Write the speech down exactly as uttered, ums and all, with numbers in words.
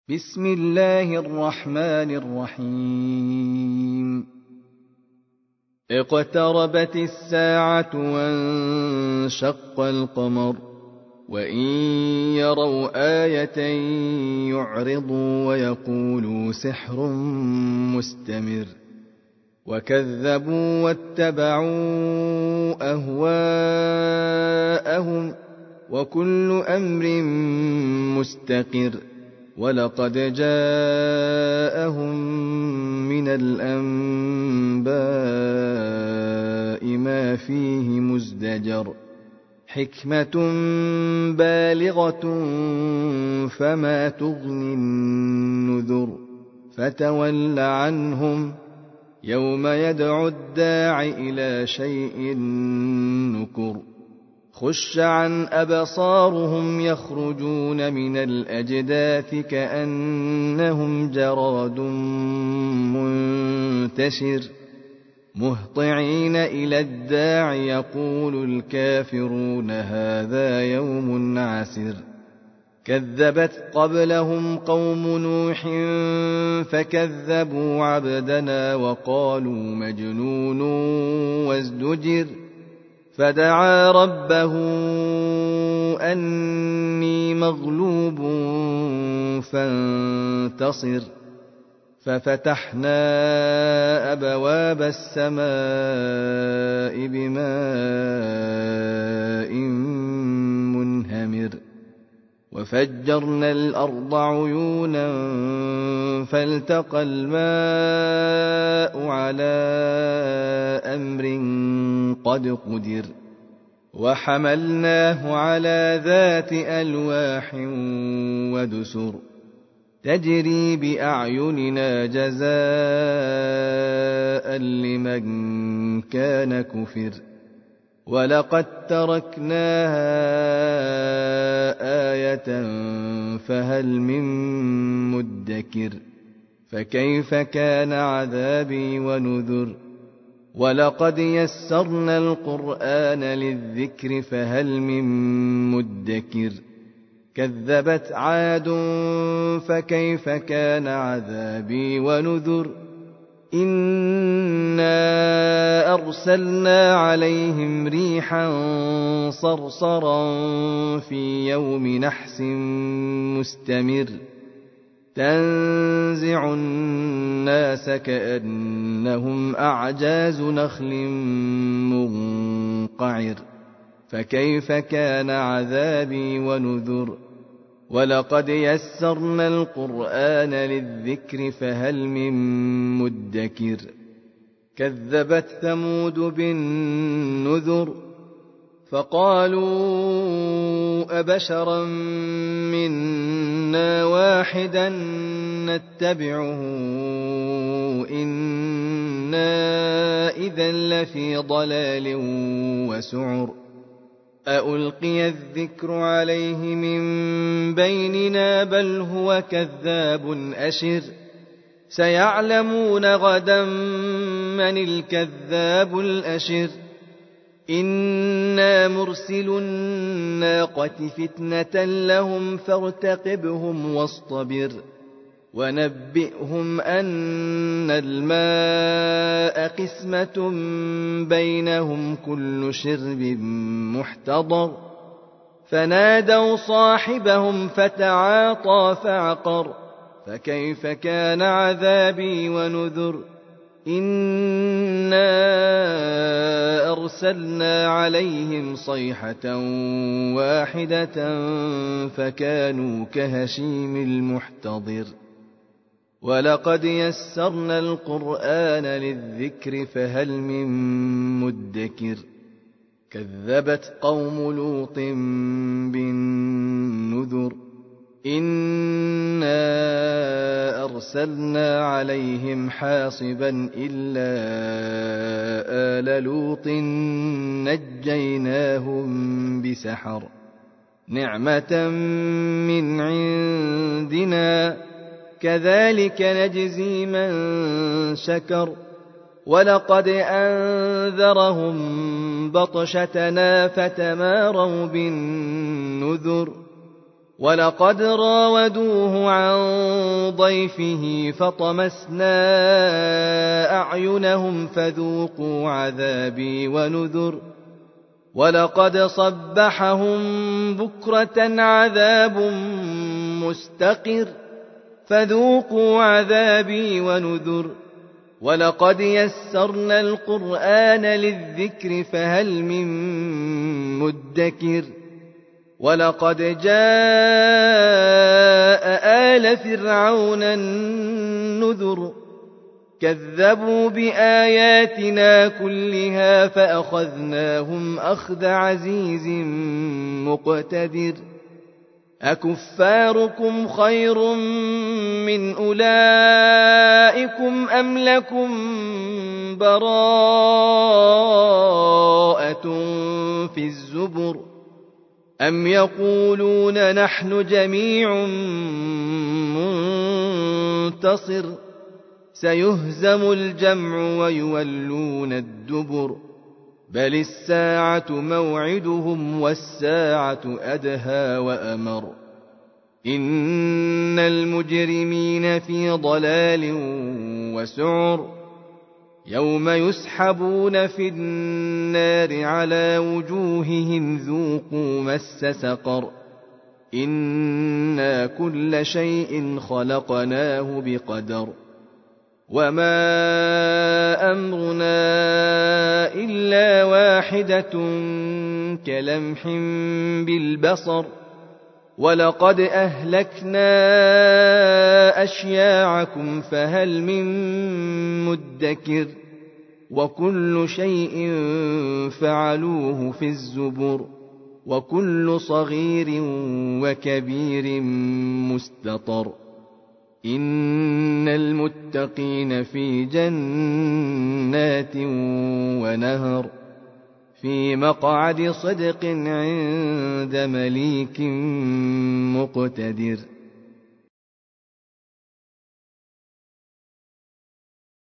بسم الله الرحمن الرحيم اقتربت الساعة وانشق القمر وإن يروا آية يعرضوا ويقولوا سحر مستمر وكذبوا واتبعوا أهواءهم وكل أمر مستقر ولقد جاءهم من الأنباء ما فيه مزدجر حكمة بالغة فما تغني النذر فتول عنهم يوم يدعو الداع إلى شيء نكر خش عن أبصارهم يخرجون من الأجداث كأنهم جراد منتشر مهطعين إلى الداع يقول الكافرون هذا يوم عسر كذبت قبلهم قوم نوح فكذبوا عبدنا وقالوا مجنون وازدجر فدعا ربه أني مغلوب فانتصر ففتحنا أبواب السماء بماء منهمر وفجرنا الأرض عيونا فالتقى الماء على أمر قد قدر وحملناه على ذات ألواح ودسر تجري بأعيننا جزاء لمن كان كفر ولقد تركناها آية فهل من مدكر فكيف كان عذابي ونذر ولقد يسرنا القرآن للذكر فهل من مدكر كذبت عاد فكيف كان عذابي ونذر إنا أرسلنا عليهم ريحا صرصرا في يوم نحس مستمر تنزع الناس كأنهم أعجاز نخل منقعر فكيف كان عذابي ونذر ولقد يسرنا القرآن للذكر فهل من مدكر كذبت ثمود بالنذر فقالوا أبشرا منا واحدا نتبعه إنا إذا لفي ضلال وسعر أألقي الذكر عليه من بيننا بل هو كذاب أشر سيعلمون غدا من الكذاب الأشر إنا مرسل الناقة فتنة لهم فارتقبهم واصطبر ونبئهم أن الماء قسمة بينهم كل شرب محتضر فنادوا صاحبهم فتعاطى فعقر فكيف كان عذابي ونذر إنا أرسلنا عليهم صيحة واحدة فكانوا كهشيم المحتضر ولقد يسرنا القرآن للذكر فهل من مدكر كذبت قوم لوط بالنذر إنا أرسلنا عليهم حاصبا إلا آل لوط نجيناهم بسحر نعمة من عندنا كذلك نجزي من شكر ولقد أنذرهم بطشتنا فتماروا بالنذر ولقد راودوه عن ضيفه فطمسنا أعينهم فذوقوا عذابي ونذر ولقد صبحهم بكرة عذاب مستقر فذوقوا عذابي ونذر ولقد يسرنا القرآن للذكر فهل من مدكر ولقد جاء آل فرعون النذر كذبوا بآياتنا كلها فأخذناهم أخذ عزيز مقتدر أكفاركم خير من أولئكم أم لكم براءة في الزبر أم يقولون نحن جميع منتصر سيهزم الجمع ويولون الدبر بل الساعة موعدهم والساعة أدهى وأمر إن المجرمين في ضلال وسعر يوم يسحبون في النار على وجوههم ذوقوا مس سقر إنا كل شيء خلقناه بقدر وما أمرنا إلا واحدة كلمح بالبصر ولقد أهلكنا أشياعكم فهل من مدكر وكل شيء فعلوه في الزبر وكل صغير وكبير مستطر إن المتقين في جنات ونهر في مقعد صدق عند مليك مقتدر.